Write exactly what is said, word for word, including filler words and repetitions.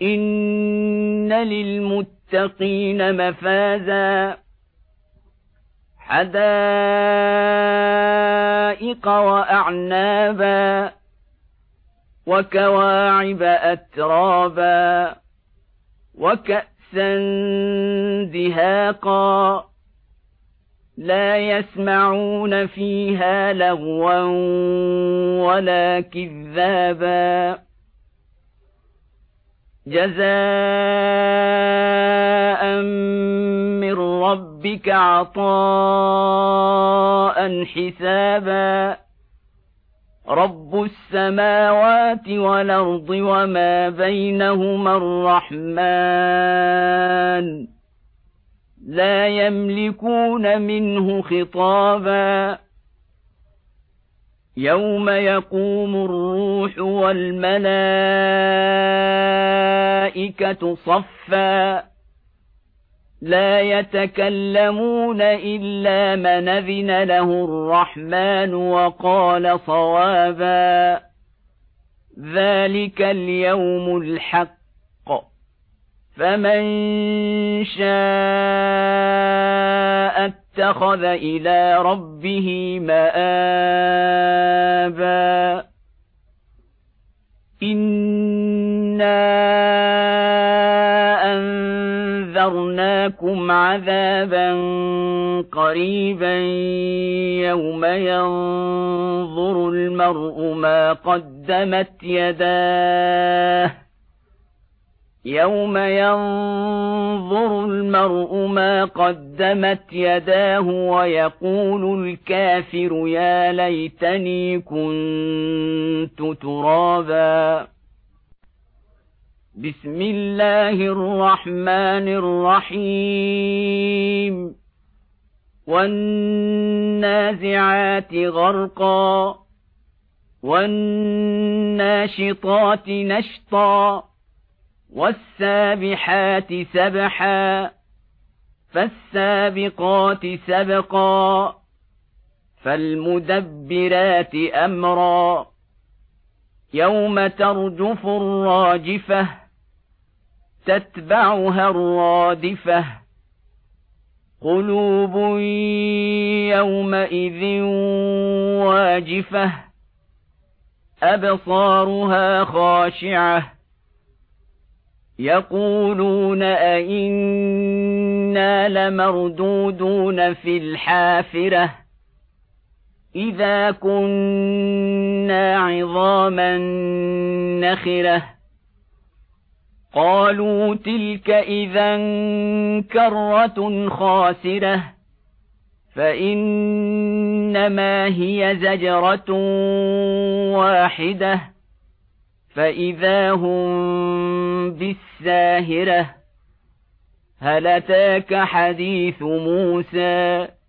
إن للمتقين مفازا حدائق وأعنابا وكواعب أترابا وكأسا دهاقا لا يسمعون فيها لغوا ولا كذابا جزاء من ربك عطاء حسابا رب السماوات والأرض وما بينهما الرحمن لا يملكون منه خطابا يوم يقوم الروح والملائكة صفا لا يتكلمون إلا من أذن له الرحمن وقال صوابا ذلك اليوم الحق فمن شاء اتخذ إلى ربه مآبا إنا أنذرناكم عذابا قريبا يوم ينظر المرء ما قدمت يداه يوم ينظر المرء ما قدمت يداه ويقول الكافر يا ليتني كنت ترابا بسم الله الرحمن الرحيم والنازعات غرقا والناشطات نشطا والسابحات سبحا فالسابقات سبقا فالمدبرات أمرا يوم ترجف الراجفة تتبعها الرادفة قلوب يومئذ واجفة أبصارها خاشعة يقولون أئنا لمردودون في الحافرة إذا كنا عظاما نخرة قالوا تلك إذا كرة خاسرة فإنما هي زجرة واحدة فإذا هم بالساهرة هل أتاك حديث موسى